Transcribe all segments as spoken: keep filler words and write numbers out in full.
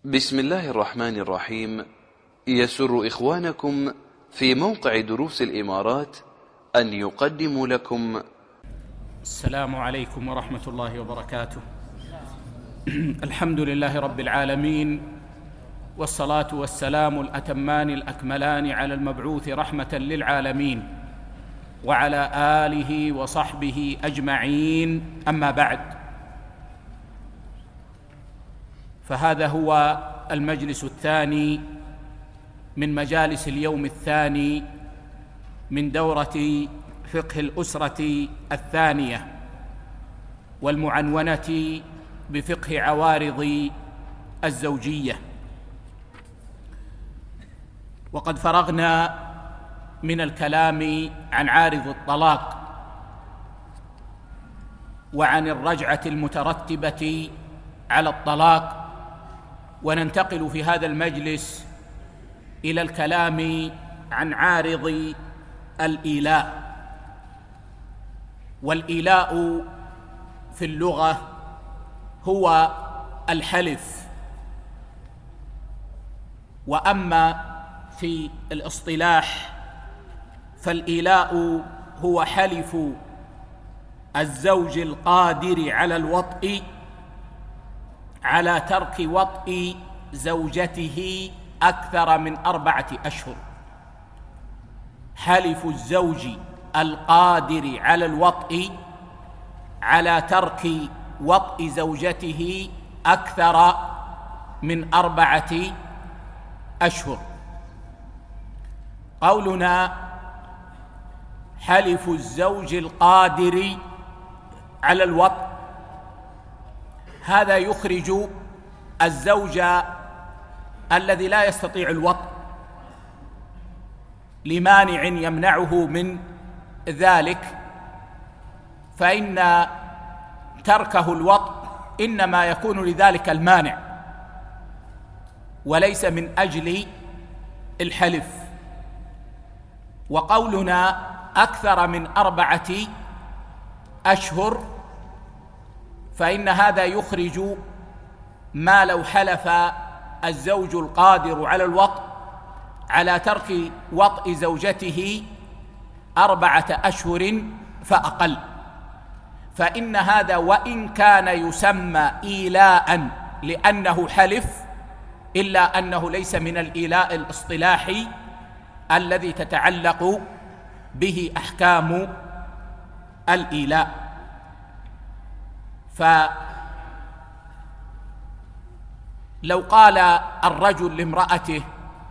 بسم الله الرحمن الرحيم. يسر إخوانكم في موقع دروس الإمارات أن يقدموا لكم السلام عليكم ورحمة الله وبركاته. الحمد لله رب العالمين، والصلاة والسلام الأتمان الأكملان على المبعوث رحمة للعالمين وعلى آله وصحبه أجمعين، أما بعد، فهذا هو المجلس الثاني من مجالس اليوم الثاني من دورة فقه الأسرة الثانية، والمعنونة بفقه عوارض الزوجية. وقد فرغنا من الكلام عن عارض الطلاق وعن الرجعة المترتبة على الطلاق، وننتقل في هذا المجلس إلى الكلام عن عارض الإيلاء. والإيلاء في اللغة هو الحلف، وأما في الاصطلاح فالإيلاء هو حلف الزوج القادر على الوطء على ترك وطء زوجته أكثر من أربعة أشهر. حلف الزوج القادر على الوطء على ترك وطء زوجته أكثر من أربعة أشهر. قولنا حلف الزوج القادر على الوطء، هذا يخرج الزوج الذي لا يستطيع الوطء لمانع يمنعه من ذلك، فإن تركه الوطء إنما يكون لذلك المانع وليس من أجل الحلف. وقولنا أكثر من أربعة أشهر فإن هذا يخرج ما لو حلف الزوج القادر على الوطء على ترك وطء زوجته أربعة أشهر فأقل، فإن هذا وإن كان يسمى إيلاء لأنه حلف، إلا أنه ليس من الإيلاء الاصطلاحي الذي تتعلق به أحكام الإيلاء. فلو قال الرجل لامرأته: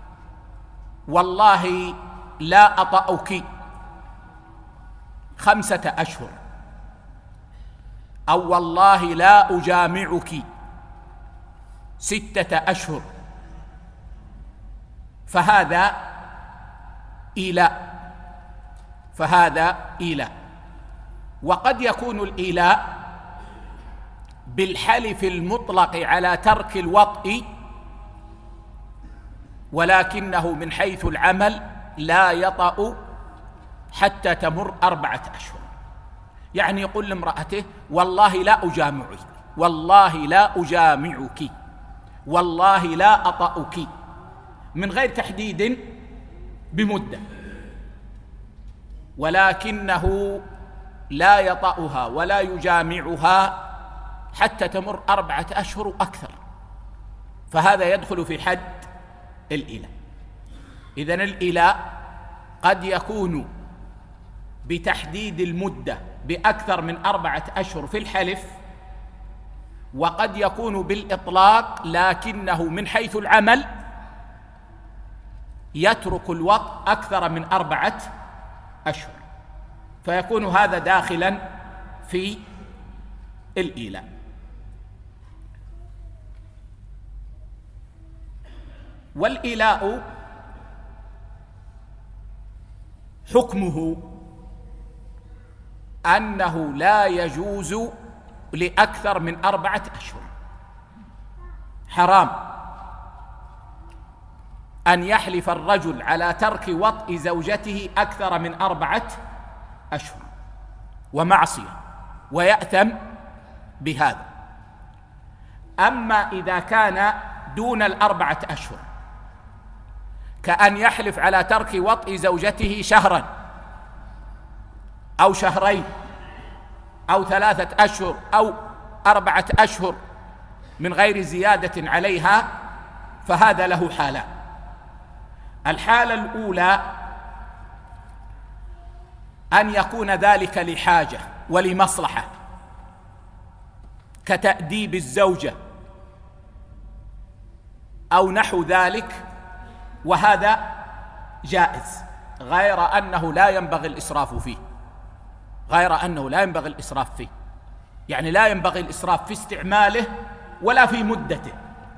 والله لا أطأك خمسة أشهر، أو والله لا أجامعك ستة أشهر، فهذا إيلاء فهذا إيلاء وقد يكون الإيلاء بالحلف المطلق على ترك الوطء، ولكنه من حيث العمل لا يطأ حتى تمر أربعة أشهر. يعني يقول لامرأته: والله لا أجامعك، والله لا أجامعك، والله لا أطأك، من غير تحديد بمدة، ولكنه لا يطأها ولا يجامعها حتى تمر أربعة أشهر أكثر، فهذا يدخل في حد الإيلاء. إذن الإيلاء قد يكون بتحديد المدة بأكثر من أربعة أشهر في الحلف، وقد يكون بالإطلاق لكنه من حيث العمل يترك الوطء أكثر من أربعة أشهر، فيكون هذا داخلا في الإيلاء. والإيلاء حكمه أنه لا يجوز لأكثر من أربعة أشهر. حرام أن يحلف الرجل على ترك وطء زوجته أكثر من أربعة أشهر، ومعصية، ويأثم بهذا. أما إذا كان دون الأربعة أشهر، كأن يحلف على ترك وطء زوجته شهرا أو شهرين أو ثلاثة أشهر أو أربعة أشهر من غير زيادة عليها، فهذا له حالان. الحالة الأولى أن يكون ذلك لحاجة ولمصلحة كتأديب الزوجة أو نحو ذلك، وهذا جائز، غير أنه لا ينبغي الإسراف فيه، غير أنه لا ينبغي الإسراف فيه، يعني لا ينبغي الإسراف في استعماله ولا في مدته.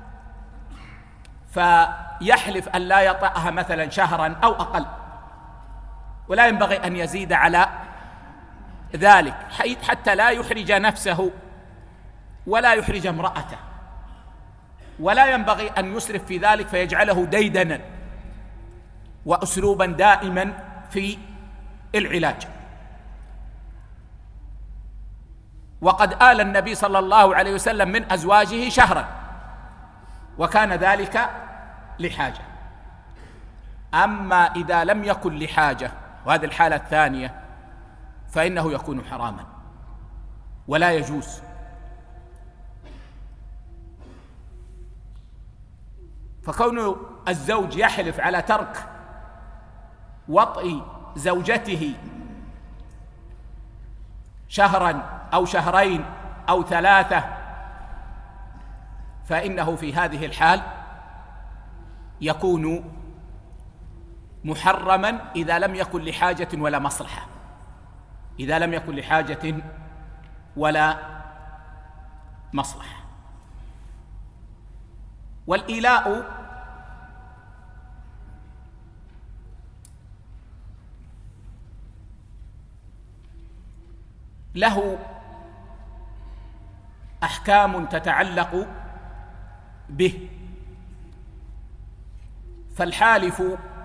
فيحلف أن لا يطأها مثلا شهرا أو أقل، ولا ينبغي أن يزيد على ذلك حتى لا يحرج نفسه ولا يحرج امرأته، ولا ينبغي أن يسرف في ذلك فيجعله ديدنا وأسلوبا دائما في العلاج. وقد آل النبي صلى الله عليه وسلم من أزواجه شهرا، وكان ذلك لحاجة. أما إذا لم يكن لحاجة، وهذه الحالة الثانية، فإنه يكون حراما ولا يجوز. فكون الزوج يحلف على ترك وطء زوجته شهرا أو شهرين أو ثلاثة، فإنه في هذه الحال يكون محرما إذا لم يكن لحاجة ولا مصلحة، إذا لم يكن لحاجة ولا مصلحة. والإيلاء له أحكام تتعلق به. فالحالف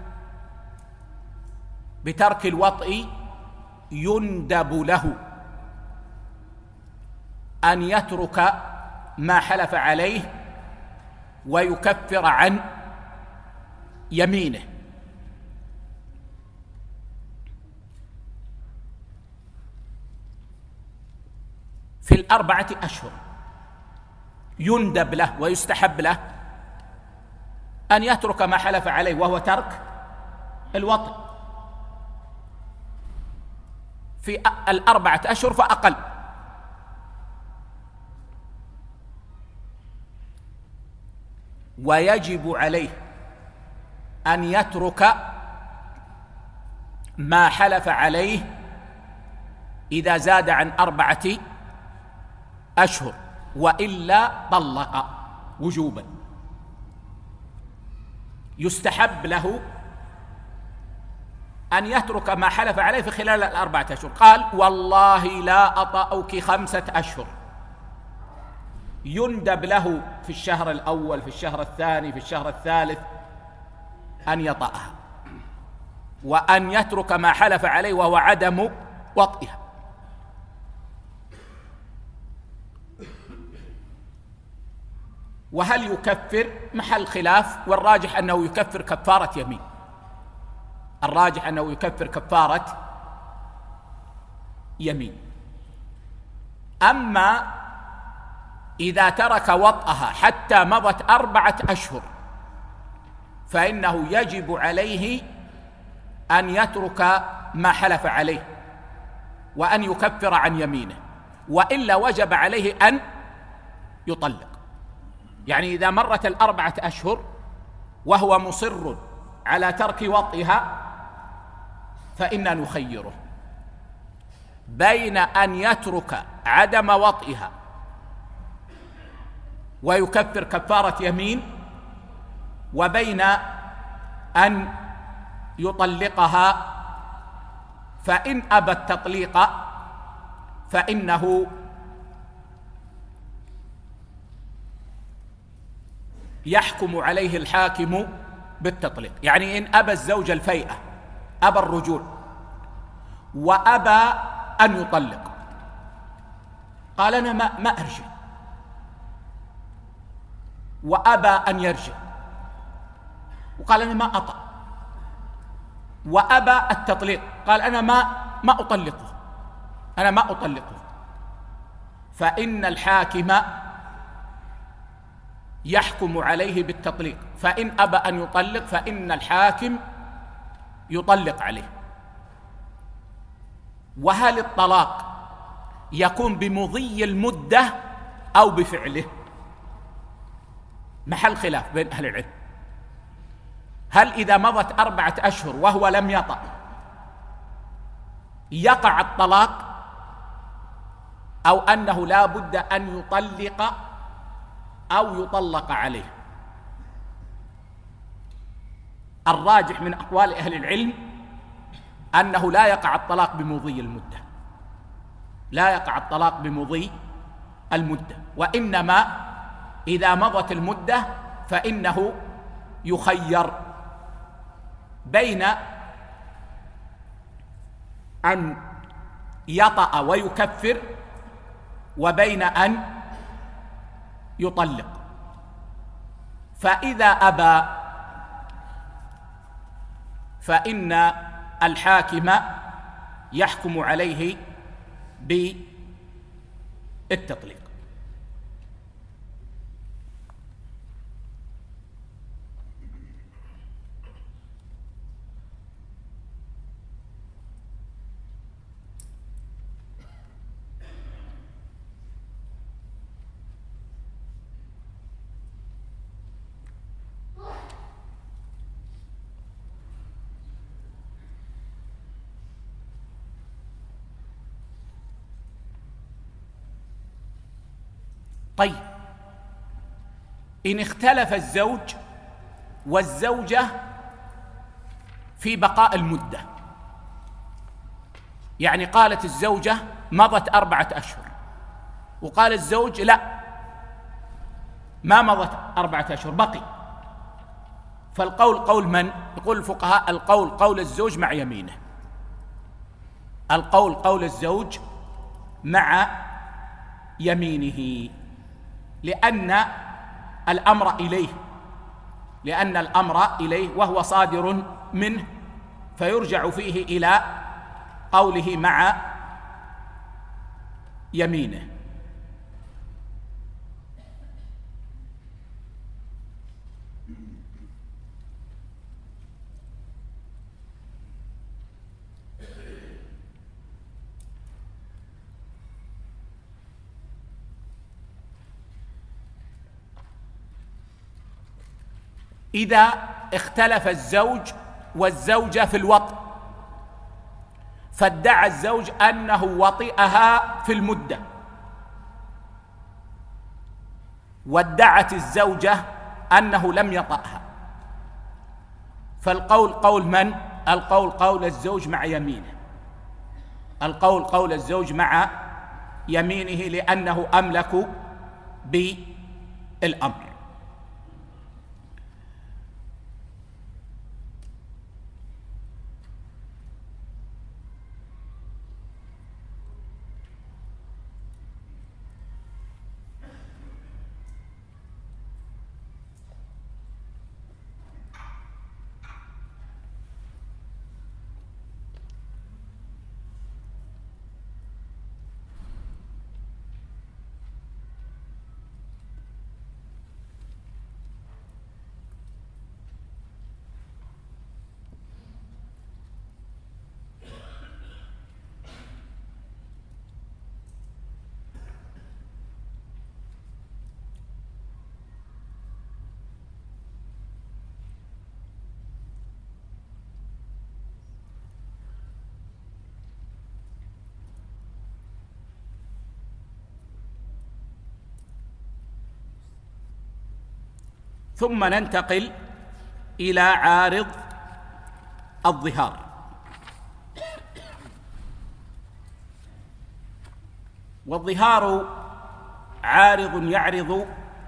بترك الوطء يندب له أن يترك ما حلف عليه ويكفر عن يمينه. في الأربعة أشهر يندب له ويستحب له أن يترك ما حلف عليه، وهو ترك الوطء في الأربعة أشهر فأقل. ويجب عليه أن يترك ما حلف عليه إذا زاد عن أربعة أشهر، وإلا طلق وجوبا. يستحب له أن يترك ما حلف عليه في خلال الأربعة أشهر. قال: والله لا أطأك خمسة أشهر، يندب له في الشهر الأول، في الشهر الثاني، في الشهر الثالث أن يطأها، وأن يترك ما حلف عليه وهو عدم وطئها. وهل يكفر؟ محل خلاف، والراجح أنه يكفر كفارة يمين، الراجح أنه يكفر كفارة يمين. أما إذا ترك وطئها حتى مضت أربعة أشهر فإنه يجب عليه أن يترك ما حلف عليه وأن يكفر عن يمينه، وإلا وجب عليه أن يطلق. يعني إذا مرت الأربعة أشهر وهو مصر على ترك وطئها فإنا نخيره بين أن يترك عدم وطئها ويكفر كفارة يمين، وبين أن يطلقها، فإن أبى التطليق فإنه يحكم عليه الحاكم بالتطليق. يعني إن أبى الزوج الفيئة، أبى الرجوع وأبى أن يطلق، قال أنا ما, ما أرجع، وأبى أن يرجع وقال أنا ما أطأ، وأبى التطليق قال أنا ما ما أطلقه أنا ما أطلقه فإن الحاكم يحكم عليه بالتطليق، فإن أبى أن يطلق فإن الحاكم يطلق عليه. وهل الطلاق يكون بمضي المدة أو بفعله؟ محل خلاف بين أهل العلم. هل إذا مضت أربعة أشهر وهو لم يطأ يقع الطلاق، أو أنه لا بد أن يطلق أو يطلق عليه؟ الراجح من أقوال أهل العلم أنه لا يقع الطلاق بمضي المدة، لا يقع الطلاق بمضي المدة، وإنما إذا مضت المدة فإنه يخير بين أن يطأ ويكفر وبين أن يطلق. فإذا أبى فإن الحاكم يحكم عليه بالتطليق. طيب، إن اختلف الزوج والزوجة في بقاء المدة، يعني قالت الزوجة مضت أربعة أشهر وقال الزوج لا ما مضت أربعة أشهر بقي، فالقول قول من؟ يقول الفقهاء القول قول الزوج مع يمينه، القول قول الزوج مع يمينه، لأن الأمر إليه لأن الأمر إليه وهو صادر منه، فيرجع فيه إلى قوله مع يمينه. إذا اختلف الزوج والزوجة في الوطء، فادعى الزوج أنه وطئها في المدة، وادعت الزوجة أنه لم يطأها، فالقول قول من؟ القول قول الزوج مع يمينه، القول قول الزوج مع يمينه، لأنه أملك بالأمر. ثم ننتقل إلى عارض الظهار. والظهار عارض يعرض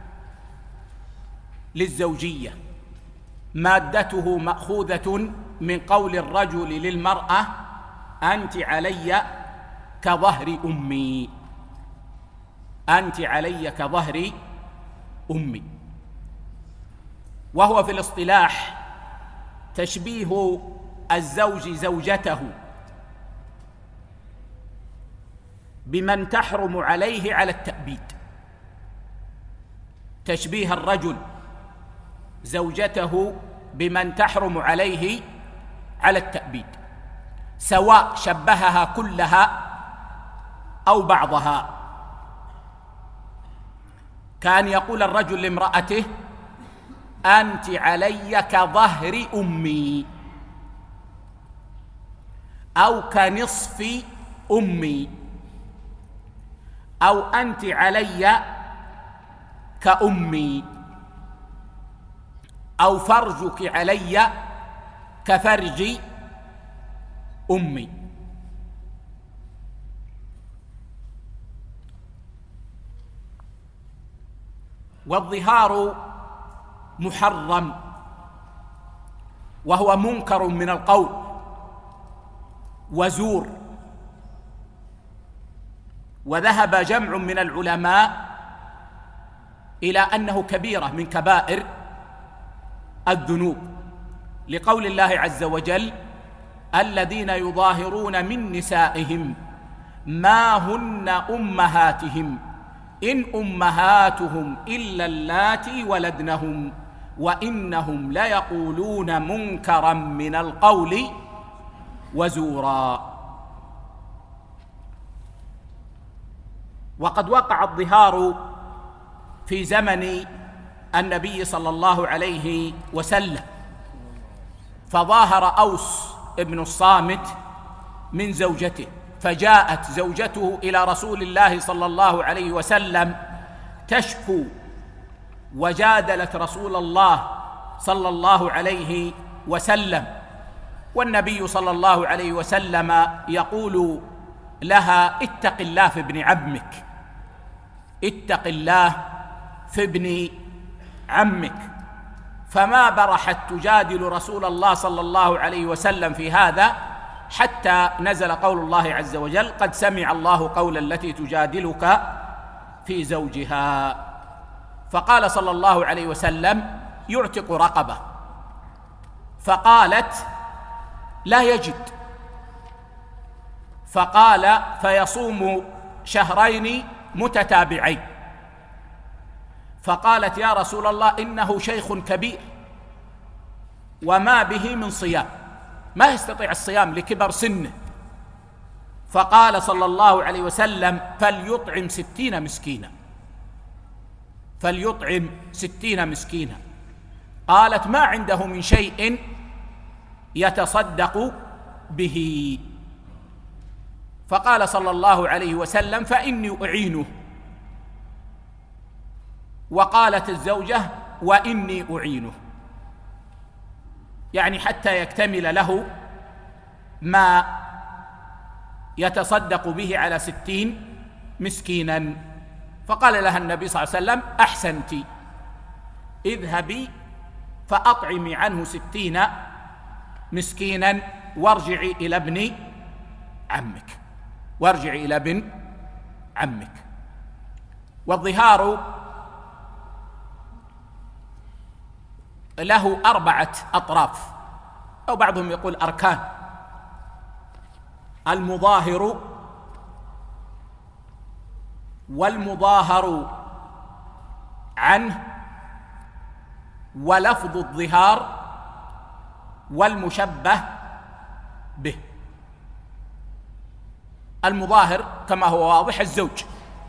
للزوجية، مادته مأخوذة من قول الرجل للمرأة أنت علي كظهر أمي، أنت علي كظهر أمي. وهو في الاصطلاح تشبيه الزوج زوجته بمن تحرم عليه على التأبيد، تشبيه الرجل زوجته بمن تحرم عليه على التأبيد، سواء شبهها كلها أو بعضها. كان يقول الرجل لامرأته: أنت علي كظهر أمي، أو كنصف أمي، أو أنت علي كأمي، أو فرجك علي كفرج أمي. والظهار محرم، وهو منكر من القول وزور، وذهب جمع من العلماء إلى أنه كبيرة من كبائر الذنوب، لقول الله عز وجل: الذين يظاهرون من نسائهم ما هن أمهاتهم إن أمهاتهم إلا اللاتي ولدنهم وإنهم ليقولون منكرا من القول وزورا. وقد وقع الظهار في زمن النبي صلى الله عليه وسلم، فظاهر أوس ابن الصامت من زوجته، فجاءت زوجته إلى رسول الله صلى الله عليه وسلم تشكو، وجادلت رسول الله صلى الله عليه وسلم، والنبي صلى الله عليه وسلم يقول لها: اتق الله في ابن عمك، اتق الله في ابن عمك. فما برحت تجادل رسول الله صلى الله عليه وسلم في هذا حتى نزل قول الله عز وجل: قد سمع الله قول التي تجادلك في زوجها. فقال صلى الله عليه وسلم: يعتق رقبة. فقالت: لا يجد. فقال: فيصوم شهرين متتابعين. فقالت: يا رسول الله، إنه شيخ كبير وما به من صيام، ما يستطيع الصيام لكبر سنه. فقال صلى الله عليه وسلم: فليطعم ستين مسكينا، فليطعم ستين مسكينا. قالت: ما عنده من شيء يتصدق به. فقال صلى الله عليه وسلم: فإني أعينه. وقالت الزوجة: وإني أعينه، يعني حتى يكتمل له ما يتصدق به على ستين مسكينا. فقال لها النبي صلى الله عليه وسلم: أحسنت، اذهبي فأطعمي عنه ستين مسكينا وارجعي إلى ابن عمك، وارجعي إلى ابن عمك. والظهار له أربعة أطراف، أو بعضهم يقول أركان: المظاهر، والمظاهر عنه، ولفظ الظهار، والمشبه به. المظاهر كما هو واضح الزوج،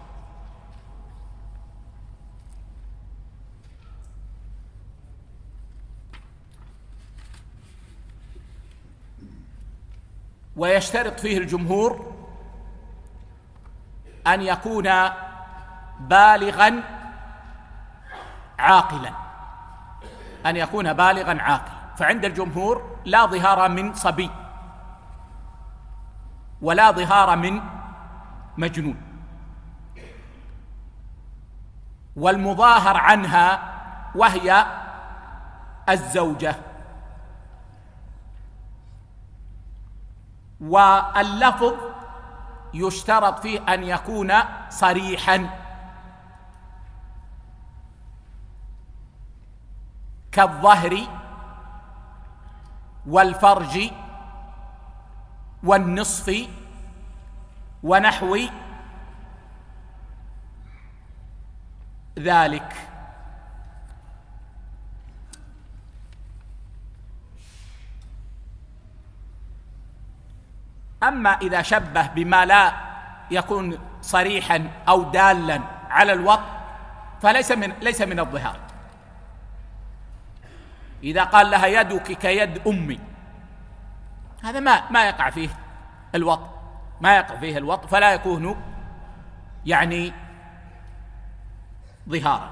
ويشترط فيه الجمهور أن يكون بالغا عاقلا، أن يكون بالغا عاقلا. فعند الجمهور لا ظهار من صبي ولا ظهار من مجنون. والمظاهر عنها وهي الزوجة. واللفظ يشترط فيه أن يكون صريحا، كالظهر والفرج والنصف ونحو ذلك. أما إذا شبه بما لا يكون صريحا أو دالا على الوطء فليس من ليس من الظهار. إذا قال لها يدك كيد أمي، هذا ما ما يقع فيه الوطء، ما يقع فيه الوطء، فلا يكون يعني ظهارا.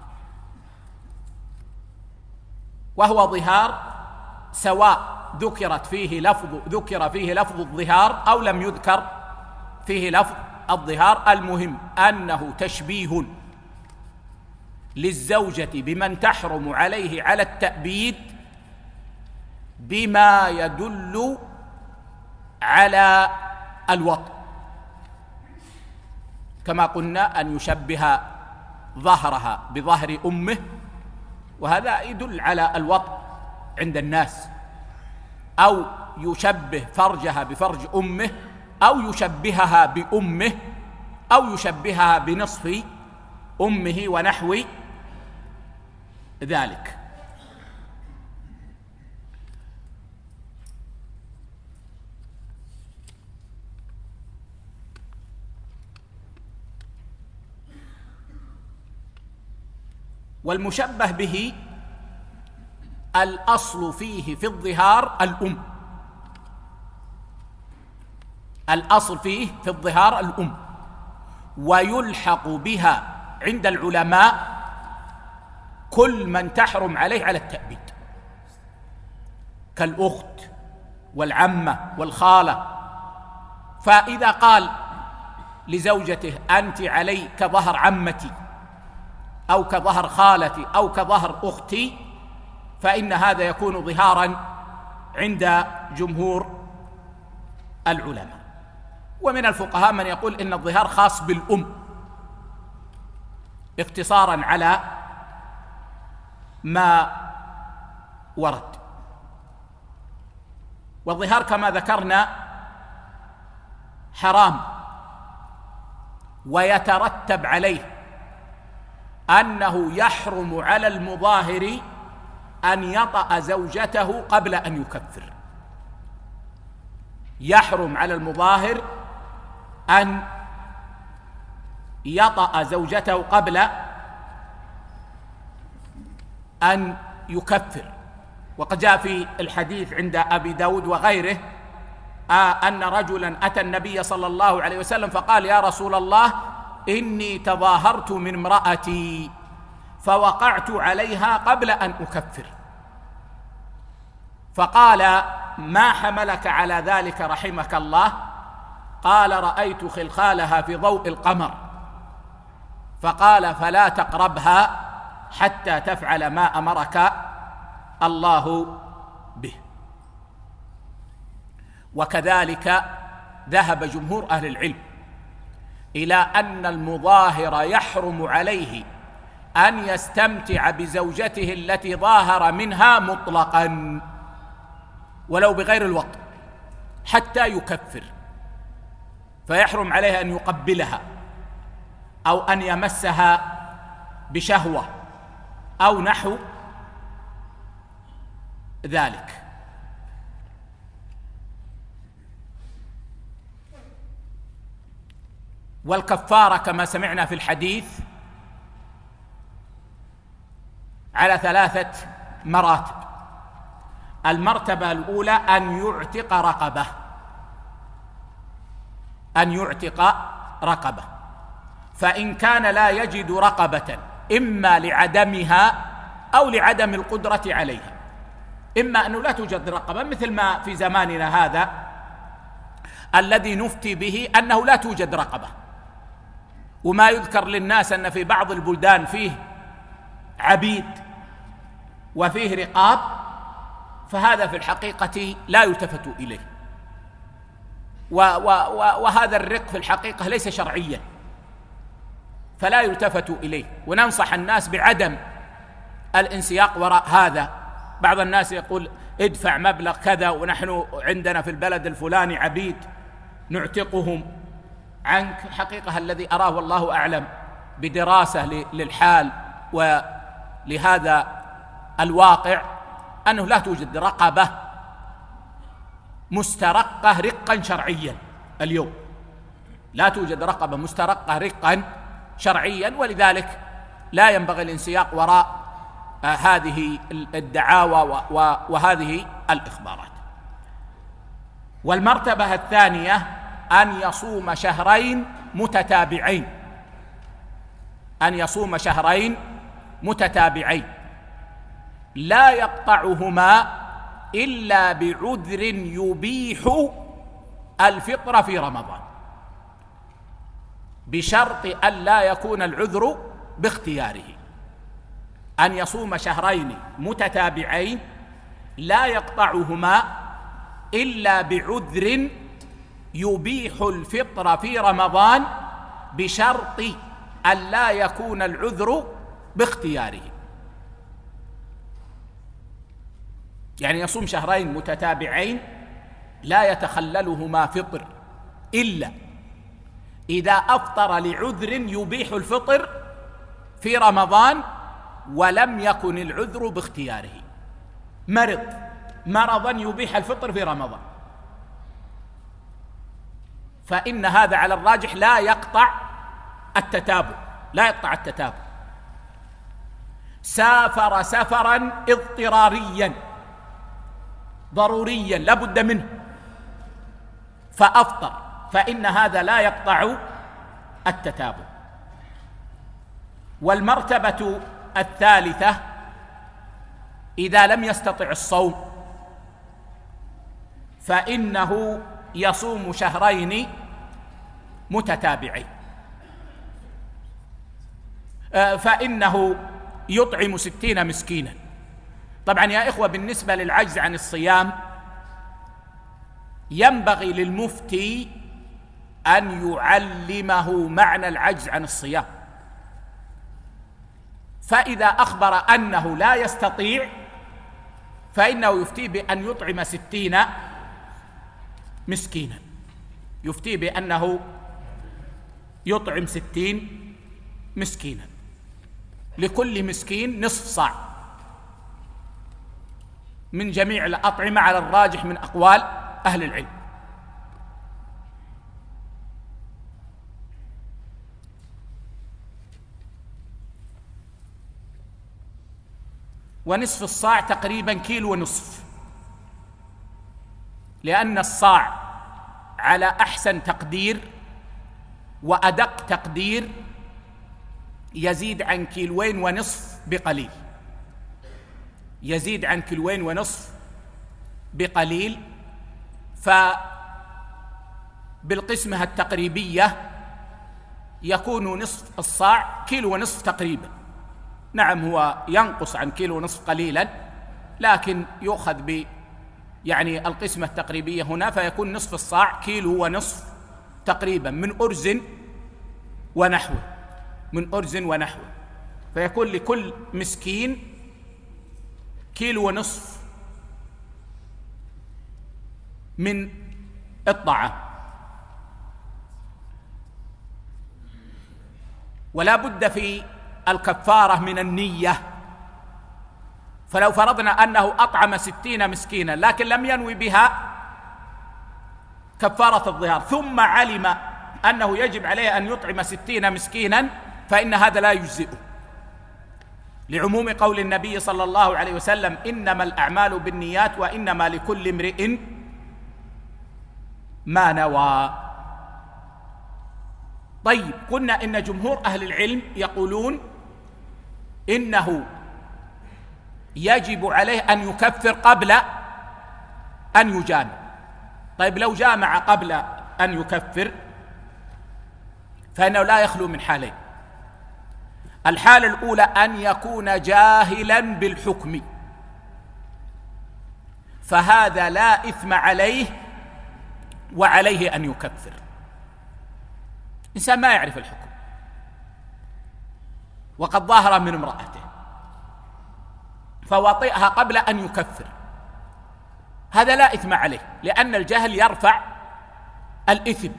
وهو ظهار سواء ذكرت فيه لفظ ذكر فيه لفظ الظهار أو لم يذكر فيه لفظ الظهار. المهم أنه تشبيه للزوجة بمن تحرم عليه على التأبيد بما يدل على الوطء، كما قلنا أن يشبه ظهرها بظهر أمه، وهذا يدل على الوطء عند الناس، أو يشبه فرجها بفرج أمه، أو يشبهها بأمه، أو يشبهها بنصف أمه ونحو ذلك. والمشبه به الأصل فيه في الظهار الأم، الأصل فيه في الظهار الأم، ويلحق بها عند العلماء كل من تحرم عليه على التأبيد كالأخت والعمة والخالة. فإذا قال لزوجته أنت علي كظهر عمتي أو كظهر خالتي أو كظهر أختي، فإن هذا يكون ظهارا عند جمهور العلماء. ومن الفقهاء من يقول إن الظهار خاص بالأم اقتصارا على ما ورد. والظهار كما ذكرنا حرام، ويترتب عليه أنه يحرم على المظاهر أن يطأ زوجته قبل أن يكفر. يحرم على المظاهر أن يطأ زوجته قبل أن يكفر. وقد جاء في الحديث عند أبي داود وغيره آه أن رجلا أتى النبي صلى الله عليه وسلم فقال يا رسول الله إني تظاهرت من امرأتي فوقعت عليها قبل أن أكفر، فقال ما حملك على ذلك رحمك الله؟ قال رأيت خلخالها في ضوء القمر. فقال فلا تقربها حتى تفعل ما أمرك الله به. وكذلك ذهب جمهور أهل العلم إلى أن المظاهر يحرم عليه أن يستمتع بزوجته التي ظاهر منها مطلقا ولو بغير الوطء حتى يكفر، فيحرم عليه أن يقبلها أو أن يمسها بشهوة أو نحو ذلك. والكفارة كما سمعنا في الحديث على ثلاثة مراتب. المرتبة الأولى أن يعتق رقبة، أن يعتق رقبة، فإن كان لا يجد رقبة إما لعدمها أو لعدم القدرة عليها، إما أنه لا توجد رقبة مثل ما في زماننا هذا الذي نفتي به أنه لا توجد رقبة، وما يذكر للناس أن في بعض البلدان فيه عبيد وفيه رقاب، فهذا في الحقيقة لا يلتفت إليه، وهذا الرق في الحقيقة ليس شرعيا فلا يلتفت إليه. وننصح الناس بعدم الانسياق وراء هذا. بعض الناس يقول ادفع مبلغ كذا ونحن عندنا في البلد الفلاني عبيد نعتقهم عنك. حقيقة الذي أراه والله أعلم بدراسة للحال ولهذا الواقع أنه لا توجد رقبة مسترقة رقا شرعيا اليوم، لا توجد رقبة مسترقة رقا شرعيا، ولذلك لا ينبغي الانسياق وراء هذه الدعاوى وهذه الإخبارات. والمرتبة الثانية أن يصوم شهرين متتابعين، أن يصوم شهرين متتابعين لا يقطعهما إلا بعذر يبيح الفطر في رمضان، بشرط أن لا يكون العذر باختياره. أن يصوم شهرين متتابعين لا يقطعهما إلا بعذر يبيح الفطر في رمضان، بشرط أن لا يكون العذر باختياره. يعني يصوم شهرين متتابعين لا يتخللهما فطر إلا إذا أفطر لعذر يبيح الفطر في رمضان ولم يكن العذر باختياره. مرض مرضا يبيح الفطر في رمضان، فإن هذا على الراجح لا يقطع التتابع، لا يقطع التتابع. سافر سفرا اضطراريا ضروريا لا بد منه فأفطر، فإن هذا لا يقطع التتابع. والمرتبة الثالثة إذا لم يستطع الصوم فإنه يصوم شهرين متتابعين، فإنه يطعم ستين مسكينا. طبعا يا إخوة بالنسبة للعجز عن الصيام ينبغي للمفتي أن يعلمه معنى العجز عن الصيام، فإذا أخبر أنه لا يستطيع فإنه يفتي بأن يطعم ستين مسكينا، يفتي بأنه يطعم ستين مسكينا، لكل مسكين نصف صاع من جميع الأطعمة على الراجح من أقوال أهل العلم. ونصف الصاع تقريبا كيلو ونصف، لأن الصاع على أحسن تقدير وأدق تقدير يزيد عن كيلوين ونصف بقليل، يزيد عن كيلوين ونصف بقليل. فبالقسمة التقريبية يكون نصف الصاع كيلو ونصف تقريبا. نعم هو ينقص عن كيلو ونصف قليلا، لكن يؤخذ ب يعني القسمة التقريبية هنا، فيكون نصف الصاع كيلو ونصف تقريبا من أرز ونحوه، من أرز ونحوه، فيكون لكل مسكين كيلو ونصف من الطعام. ولا بد في الكفارة من النية، فلو فرضنا أنه أطعم ستين مسكينا لكن لم ينوي بها كفارة الظهار ثم علم أنه يجب عليه أن يطعم ستين مسكينا فإن هذا لا يجزئه، لعموم قول النبي صلى الله عليه وسلم إنما الأعمال بالنيات وإنما لكل امرئ ما نوى. طيب قلنا إن جمهور أهل العلم يقولون إنه يجب عليه أن يكفر قبل أن يجامع. طيب لو جامع قبل أن يكفر فإنه لا يخلو من حالين. الحالة الأولى أن يكون جاهلا بالحكم، فهذا لا إثم عليه وعليه أن يكفر. إنسان ما يعرف الحكم وقد ظاهر من امرأته فوطئها قبل أن يكفر، هذا لا إثم عليه، لأن الجهل يرفع الإثم.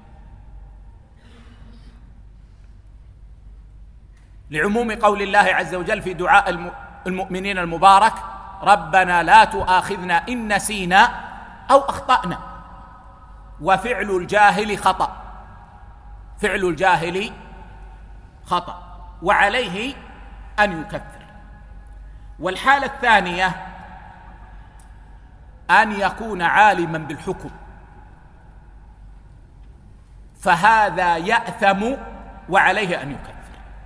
لعموم قول الله عز وجل في دعاء المؤمنين المبارك: ربنا لا تؤاخذنا إن نسينا أو أخطأنا. وفعل الجاهل خطأ، فعل الجاهل خطأ، وعليه أن يكفر. والحالة الثانية أن يكون عالما بالحكم، فهذا يأثم وعليه أن يكفر.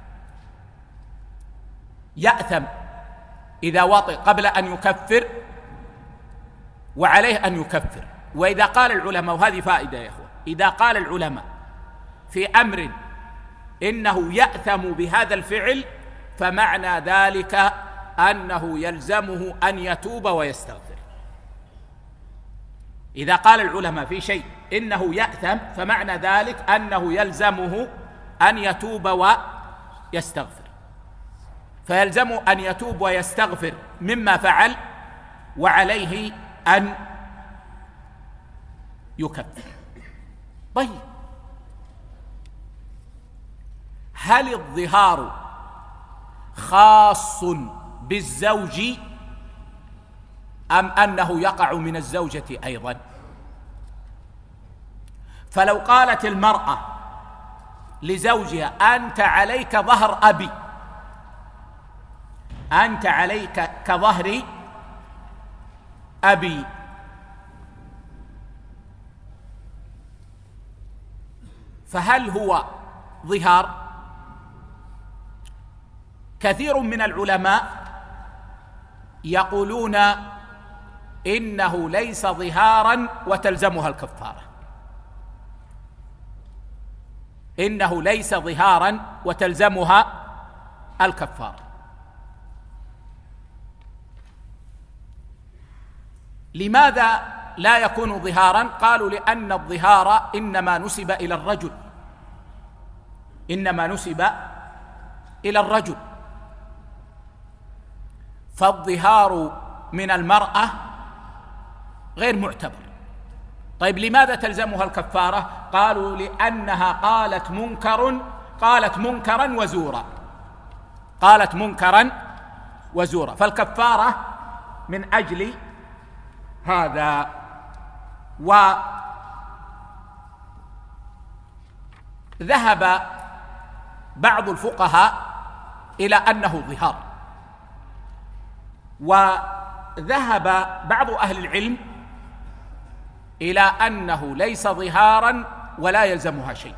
يأثم إذا وطئ قبل أن يكفر، وعليه أن يكفر. وإذا قال العلماء، وهذه فائدة يا إخوة، إذا قال العلماء في أمر إنه يأثم بهذا الفعل، فمعنى ذلك أنه يلزمه أن يتوب ويستغفر. إذا قال العلماء في شيء إنه يأثم، فمعنى ذلك أنه يلزمه أن يتوب ويستغفر، فيلزمه أن يتوب ويستغفر مما فعل، وعليه أن يكفر. طيب، هل الظهار خاص بالزوج أم أنه يقع من الزوجة أيضا؟ فلو قالت المرأة لزوجها: أنت عليك ظهر أبي، أنت عليك كظهر أبي، فهل هو ظهار؟ كثير من العلماء يقولون إنه ليس ظهارا وتلزمها الكفارة، إنه ليس ظهارا وتلزمها الكفارة. لماذا لا يكون ظهارا؟ قالوا: لأن الظهار إنما نسب إلى الرجل، إنما نسب إلى الرجل، فالظهار من المرأة غير معتبر. طيب، لماذا تلزمها الكفارة؟ قالوا: لأنها قالت منكر قالت منكرا وزورا، قالت منكرا وزورا، فالكفارة من أجل هذا. وذهب بعض الفقهاء إلى أنه ظهار، وذهب بعض أهل العلم إلى أنه ليس ظهارا ولا يلزمها شيء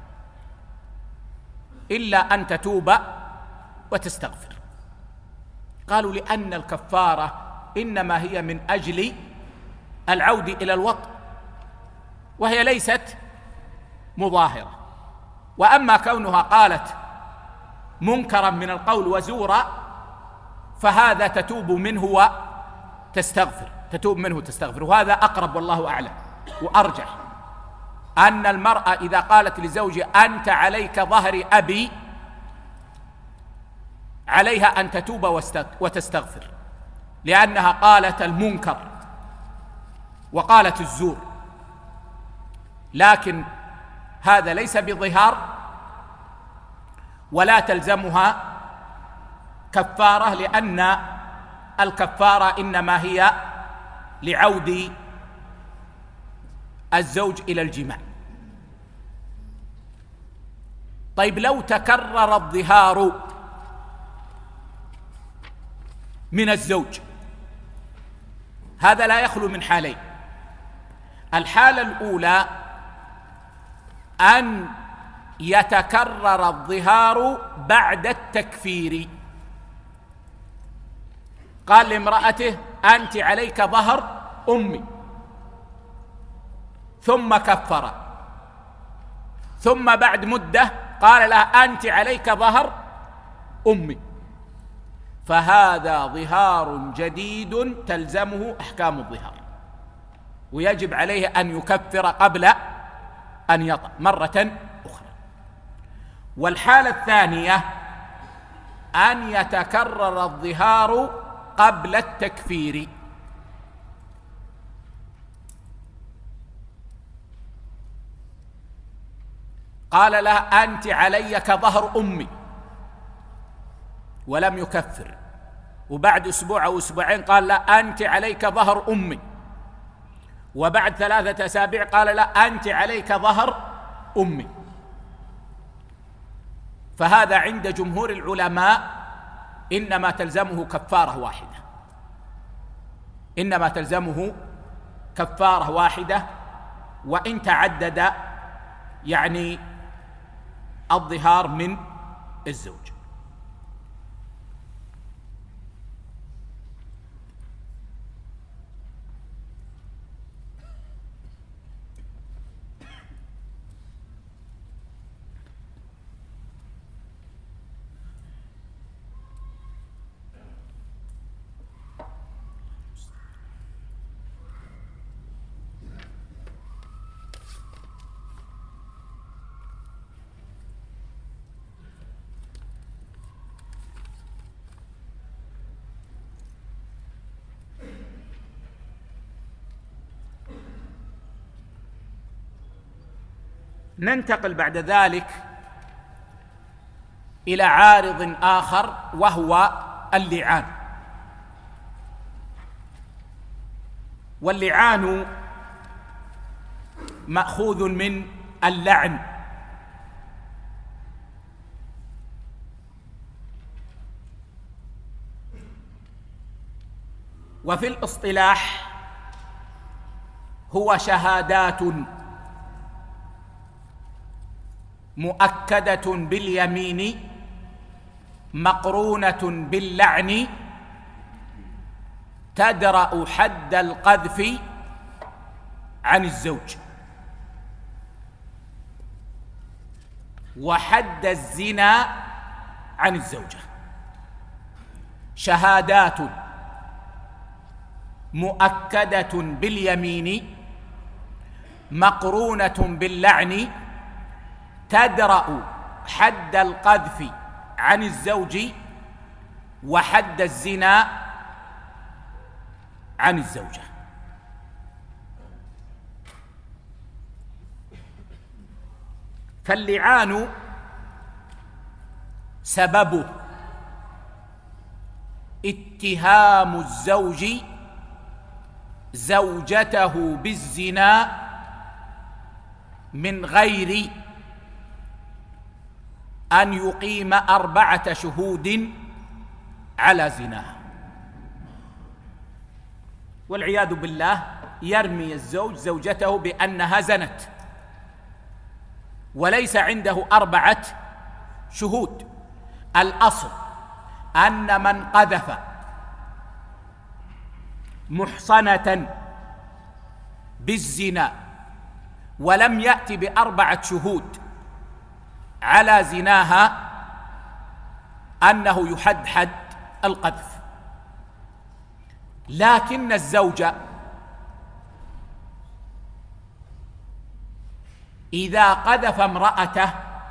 إلا أن تتوب وتستغفر. قالوا: لأن الكفارة إنما هي من أجل العود إلى الوطء، وهي ليست مظاهرة. وأما كونها قالت منكرا من القول وزورا، فهذا تتوب منه وتستغفر، تتوب منه وتستغفر. وهذا أقرب والله أعلم وأرجح، أن المرأة إذا قالت لزوجها: أنت عليك ظهر أبي، عليها أن تتوب وتستغفر، لأنها قالت المنكر وقالت الزور. لكن هذا ليس بظهار ولا تلزمها كفارة، لأن الكفارة إنما هي لعود الزوج إلى الجماع. طيب، لو تكرر الظهار من الزوج، هذا لا يخلو من حالين. الحالة الأولى أن يتكرر الظهار بعد التكفير، قال لامرأته: أنت عليك ظهر أمي، ثم كفر، ثم بعد مدة قال لها: أنت عليك ظهر أمي، فهذا ظهار جديد تلزمه أحكام الظهار، ويجب عليه أن يكفر قبل أن يطأ مرة أخرى. والحالة الثانية أن يتكرر الظهار قبل التكفير. قال لها أنت علي كظهر أمي ولم يكفر، وبعد أسبوع أو أسبوعين قال لا أنت عليك ظهر أمي، وبعد ثلاثة أسابيع قال لا أنت عليك ظهر أمي. فهذا عند جمهور العلماء إنما تلزمه كفارة واحدة، إنما تلزمه كفارة واحدة، وإن تعدد يعني الظهار من الزوج. ننتقل بعد ذلك إلى عارض آخر وهو اللعان. واللعان مأخوذ من اللعن، وفي الاصطلاح هو شهادات مؤكدة باليمين مقرونة باللعن تدرأ حد القذف عن الزوج وحد الزنا عن الزوجة. شهادات مؤكدة باليمين مقرونة باللعن تدرأ حد القذف عن الزوج وحد الزنا عن الزوجة. فاللعان سببه اتهام الزوج زوجته بالزنا من غير أن يقيم أربعة شهود على زناها، والعياذ بالله يرمي الزوج زوجته بأنها زنت وليس عنده أربعة شهود. الأصل أن من قذف محصنة بالزنا ولم يأتي بأربعة شهود على زناها أنه يحد حد القذف. لكن الزوج إذا قذف امرأته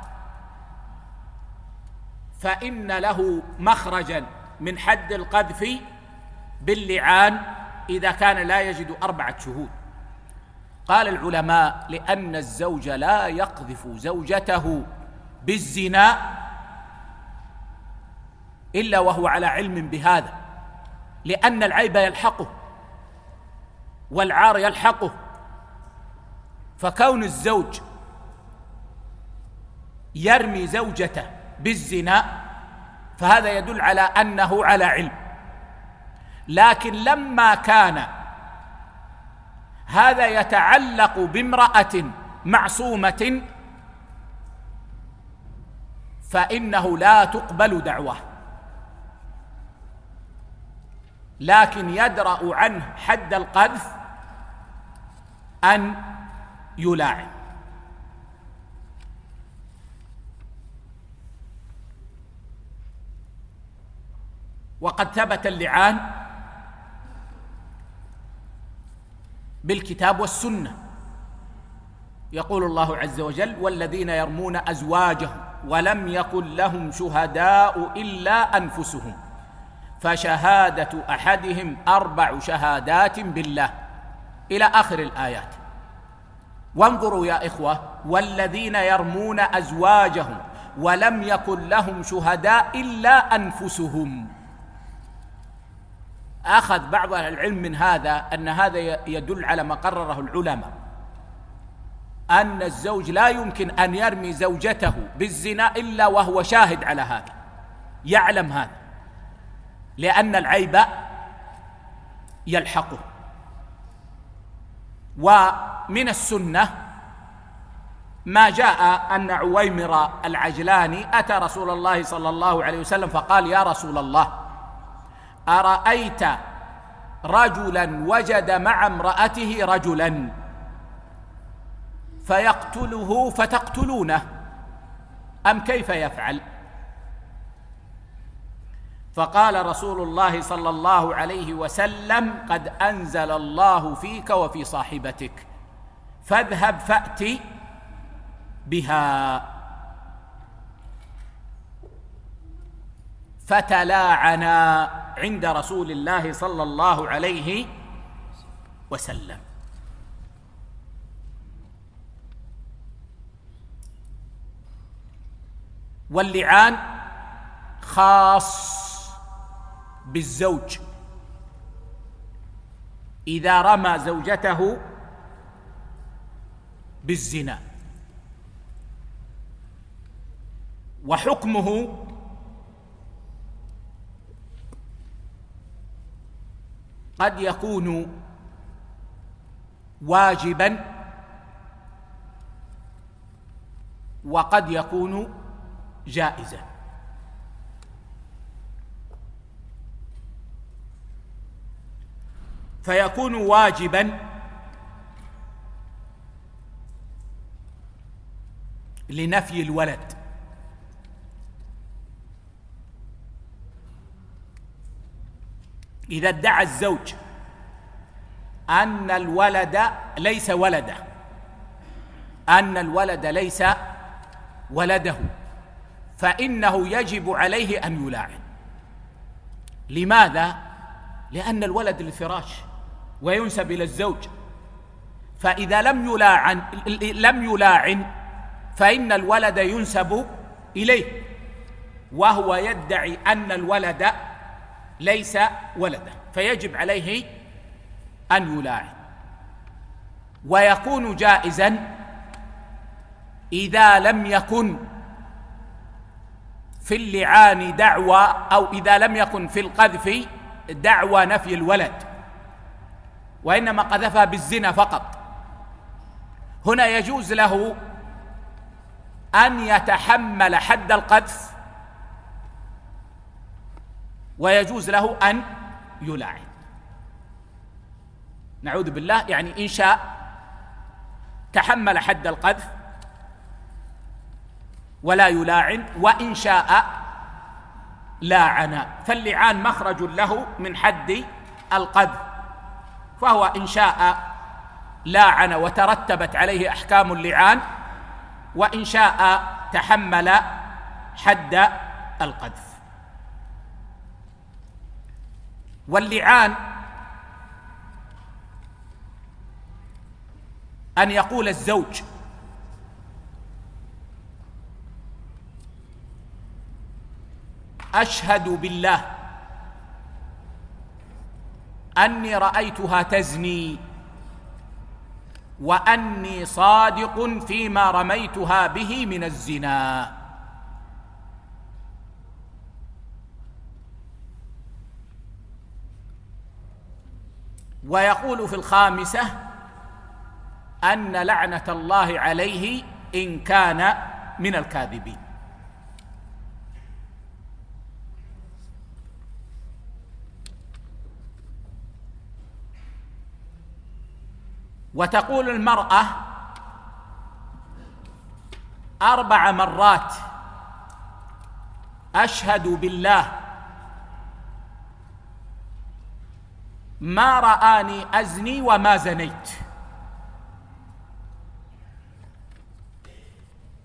فإن له مخرجا من حد القذف باللعان إذا كان لا يجد أربعة شهود. قال العلماء لأن الزوج لا يقذف زوجته بالزنا إلا وهو على علم بهذا، لأن العيب يلحقه والعار يلحقه. فكون الزوج يرمي زوجته بالزنا فهذا يدل على أنه على علم. لكن لما كان هذا يتعلق بامرأة معصومة فإنه لا تقبل دعواه، لكن يدرأ عنه حد القذف أن يلاعن. وقد ثبت اللعان بالكتاب والسنة. يقول الله عز وجل: والذين يرمون أزواجهم ولم يكن لهم شهداء إلا أنفسهم فشهادة أحدهم أربع شهادات بالله إلى آخر الآيات. وانظروا يا إخوة: والذين يرمون أزواجهم ولم يكن لهم شهداء إلا أنفسهم. أخذ بعض أهل العلم من هذا أن هذا يدل على ما قرره العلماء، أن الزوج لا يمكن أن يرمي زوجته بالزنا إلا وهو شاهد على هذا، يعلم هذا، لأن العيب يلحقه. ومن السنة ما جاء أن عويمر العجلاني أتى رسول الله صلى الله عليه وسلم فقال: يا رسول الله، أرأيت رجلا وجد مع امرأته رجلا فيقتله فتقتلونه، أم كيف يفعل؟ فقال رسول الله صلى الله عليه وسلم: قد أنزل الله فيك وفي صاحبتك، فاذهب فأت بها. فتلاعنا عند رسول الله صلى الله عليه وسلم. واللعان خاص بالزوج إذا رمى زوجته بالزنا، وحكمه قد يكون واجبا وقد يكون جائزا. فيكون واجبا لنفي الولد، إذا ادعى الزوج أن الولد ليس ولده، أن الولد ليس ولده، فإنه يجب عليه أن يلاعن. لماذا؟ لأن الولد للفراش وينسب إلى الزوج، فإذا لم يلاعن لم يلاعن فإن الولد ينسب إليه، وهو يدعي أن الولد ليس ولده، فيجب عليه أن يلاعن. ويكون جائزا إذا لم يكن في اللعان دعوى، أو إذا لم يكن في القذف دعوى نفي الولد، وإنما قذفها بالزنا فقط. هنا يجوز له أن يتحمل حد القذف، ويجوز له أن يلاعن. نعوذ بالله، يعني إن شاء تحمل حد القذف ولا يلاعن، وإن شاء لاعن. فاللعان مخرج له من حد القذف، فهو إن شاء لاعن وترتبت عليه أحكام اللعان، وإن شاء تحمل حد القذف. واللعان أن يقول الزوج: أشهد بالله أني رأيتها تزني، وأني صادق فيما رميتها به من الزنا. ويقول في الخامسة أن لعنة الله عليه إن كان من الكاذبين. وتقول المرأة أربع مرات: أشهد بالله ما رآني أزني وما زنيت.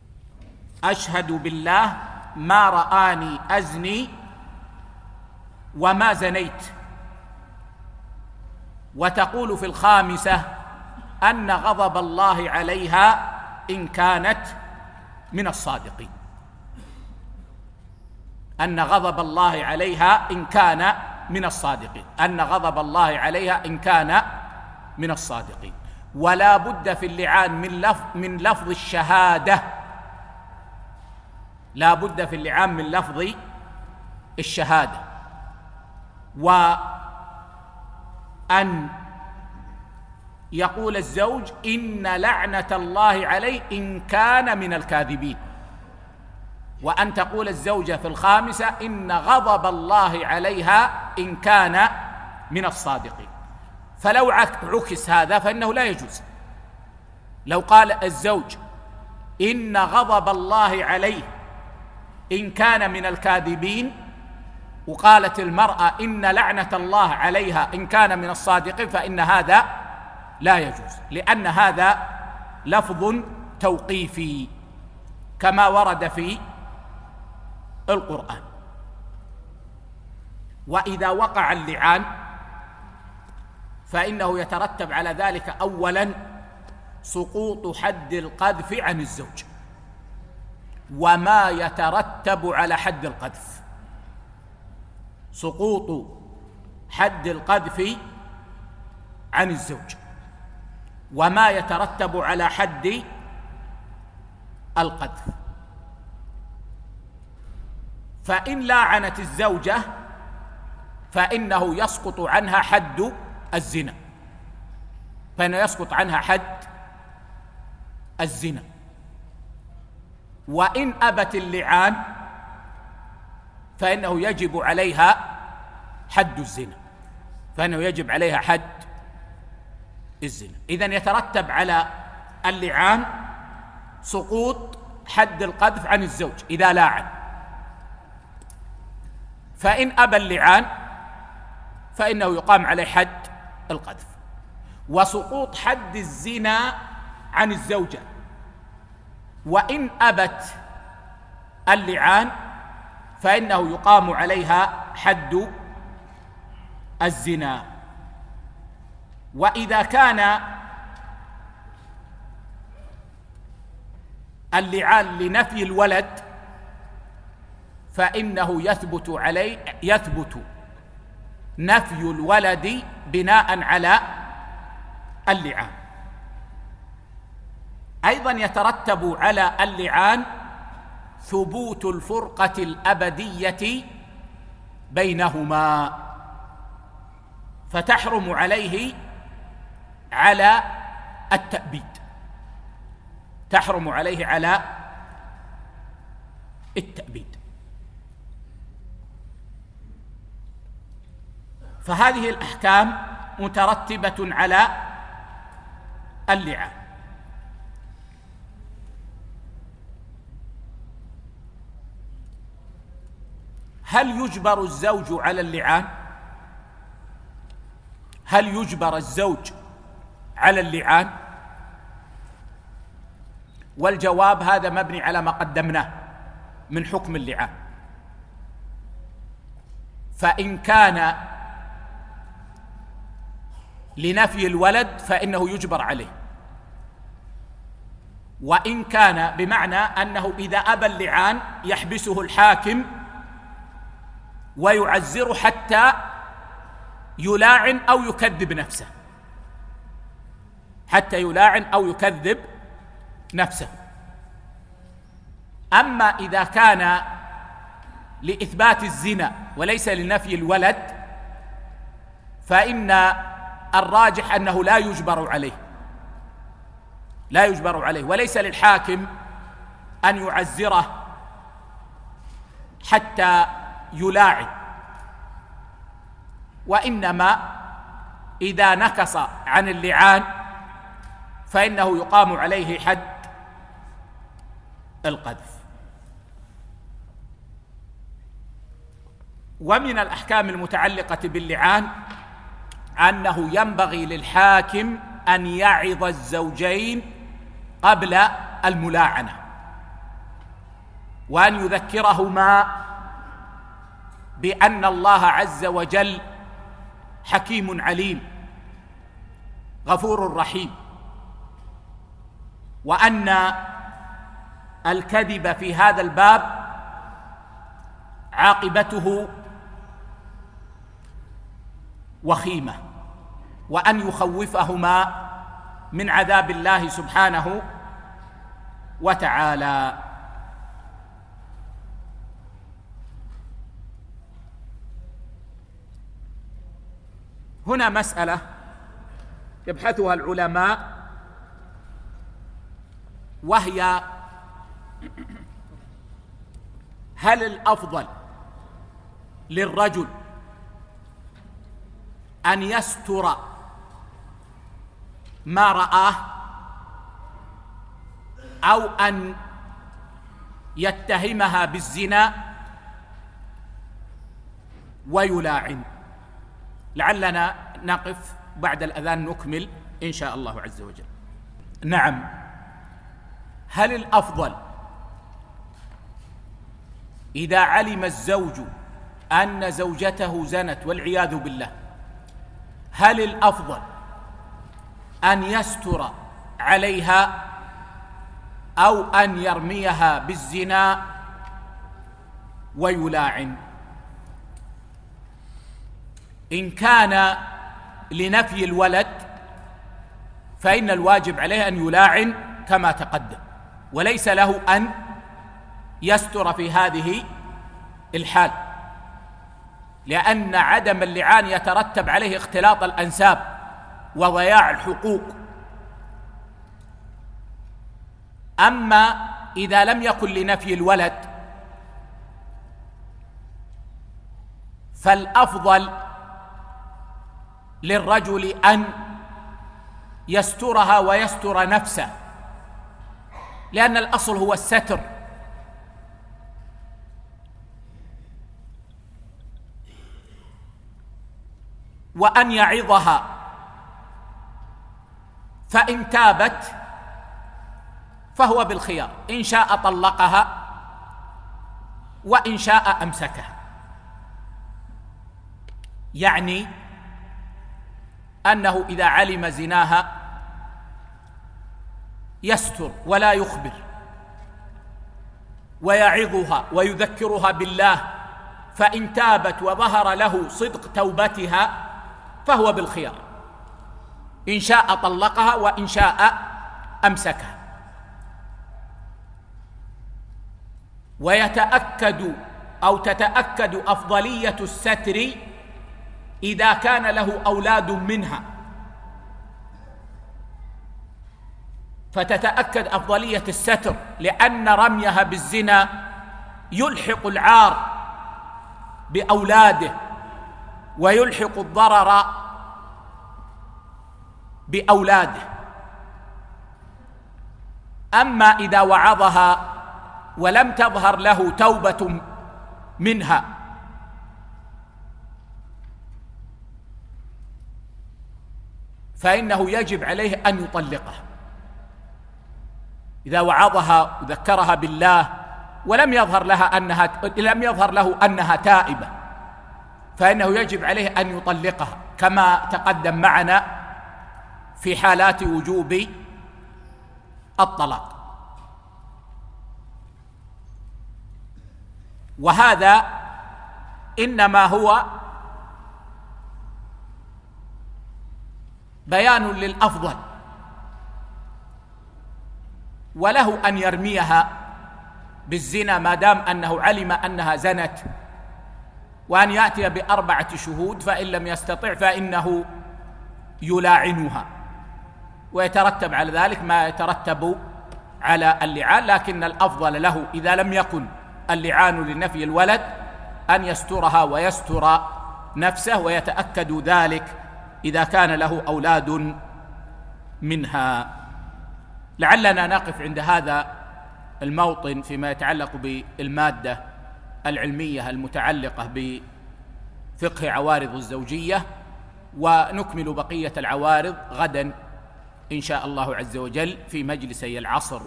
أشهد بالله ما رآني أزني وما زنيت، وتقول في الخامسة أن غضب الله عليها إن كانت من الصادقين، أن غضب الله عليها إن كان من الصادقين، أن غضب الله عليها إن كان من الصادقين. ولا بد في اللعان من لفظ من لفظ الشهادة، لا بد في اللعان من لفظ الشهادة، وأن يقول الزوج إن لعنة الله عليه إن كان من الكاذبين، وأن تقول الزوجة في الخامسة إن غضب الله عليها إن كان من الصادقين. فلو عكس هذا فإنه لا يجوز. لو قال الزوج إن غضب الله عليه إن كان من الكاذبين، وقالت المرأة إن لعنة الله عليها إن كان من الصادقين، فإن هذا لا يجوز، لأن هذا لفظ توقيفي كما ورد في القرآن. وإذا وقع اللعان فإنه يترتب على ذلك أولاً سقوط حد القذف عن الزوج، وما يترتب على حد القذف، سقوط حد القذف عن الزوج وما يترتب على حد القذف. فإن لاعنت الزوجة فإنه يسقط عنها حد الزنا، فإنه يسقط عنها حد الزنا. وإن أبت اللعان فإنه يجب عليها حد الزنا، فإنه يجب عليها حد الزنا. إذن يترتب على اللعان سقوط حد القذف عن الزوج إذا لاعن. فإن أبى اللعان فإنه يقام عليه حد القذف. وسقوط حد الزنا عن الزوجة، وإن أبت اللعان فإنه يقام عليها حد الزنا. وإذا كان اللعان لنفي الولد فإنه يثبت عليه يثبت نفي الولد بناء على اللعان. أيضا يترتب على اللعان ثبوت الفرقة الأبدية بينهما، فتحرم عليه على التأبيد، تحرم عليه على التأبيد. فهذه الأحكام مترتبة على اللعان. هل يجبر الزوج على اللعان؟ هل يجبر الزوج على اللعان؟ والجواب هذا مبني على ما قدمناه من حكم اللعان. فإن كان لنفي الولد فإنه يجبر عليه، وإن كان بمعنى أنه إذا أبى اللعان يحبسه الحاكم ويعزره حتى يلاعن أو يكذب نفسه، حتى يلاعن أو يكذب نفسه. أما إذا كان لإثبات الزنا وليس لنفي الولد فإن الراجح أنه لا يجبر عليه، لا يجبر عليه، وليس للحاكم أن يعزره حتى يلاعن، وإنما إذا نكص عن اللعان فإنه يقام عليه حد القذف. ومن الأحكام المتعلقة باللعان أنه ينبغي للحاكم أن يعظ الزوجين قبل الملاعنة، وأن يذكرهما بأن الله عز وجل حكيم عليم غفور رحيم، وأن الكذب في هذا الباب عاقبته وخيمة، وأن يخوفهما من عذاب الله سبحانه وتعالى. هنا مسألة يبحثها العلماء، وهي هل الأفضل للرجل أن يستر ما رآه أو أن يتهمها بالزنا ويلاعن؟ لعلنا نقف بعد الأذان نكمل إن شاء الله عز وجل. نعم، هل الأفضل إذا علم الزوج أن زوجته زنت والعياذ بالله، هل الأفضل أن يستر عليها أو أن يرميها بالزنا ويلاعن؟ إن كان لنفي الولد فإن الواجب عليه أن يلاعن كما تقدم، وليس له أن يستر في هذه الحال، لأن عدم اللعان يترتب عليه اختلاط الأنساب وضياع الحقوق. أما إذا لم يكن لنفي الولد فالأفضل للرجل أن يسترها ويستر نفسه، لأن الأصل هو الستر. وأن يعظها، فإن تابت فهو بالخيار، إن شاء طلقها وإن شاء أمسكها. يعني أنه إذا علم زناها يستر ولا يخبر، ويعظها ويذكرها بالله، فإن تابت وظهر له صدق توبتها فهو بالخيار، إن شاء طلقها وإن شاء أمسكها. ويتأكد أو تتأكد أفضلية الستر إذا كان له أولاد منها، فتتأكد أفضلية الستر، لأن رميها بالزنا يلحق العار بأولاده ويلحق الضرر بأولاده. أما إذا وعظها ولم تظهر له توبة منها فإنه يجب عليه أن يطلقها. إذا وعظها وذكرها بالله ولم يظهر لها أنها لم يظهر له أنها تائبة فإنه يجب عليه أن يطلقها، كما تقدم معنا في حالات وجوب الطلاق. وهذا إنما هو بيان للأفضل، وله أن يرميها بالزنا ما دام أنه علم أنها زنت، وأن يأتي بأربعة شهود، فإن لم يستطع فإنه يلاعنها، ويترتب على ذلك ما يترتب على اللعان. لكن الأفضل له إذا لم يكن اللعان لنفي الولد أن يسترها ويستر نفسه، ويتأكد ذلك إذا كان له أولاد منها. لعلنا نقف عند هذا الموطن فيما يتعلق بالمادة العلمية المتعلقة بفقه عوارض الزوجية، ونكمل بقية العوارض غدا إن شاء الله عز وجل في مجلسي العصر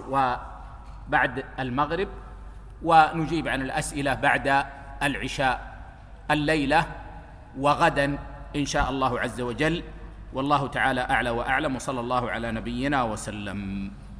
وبعد المغرب، ونجيب عن الأسئلة بعد العشاء الليلة وغدا إن شاء الله عز وجل، والله تعالى أعلى وأعلم، وصلى الله على نبينا وسلم.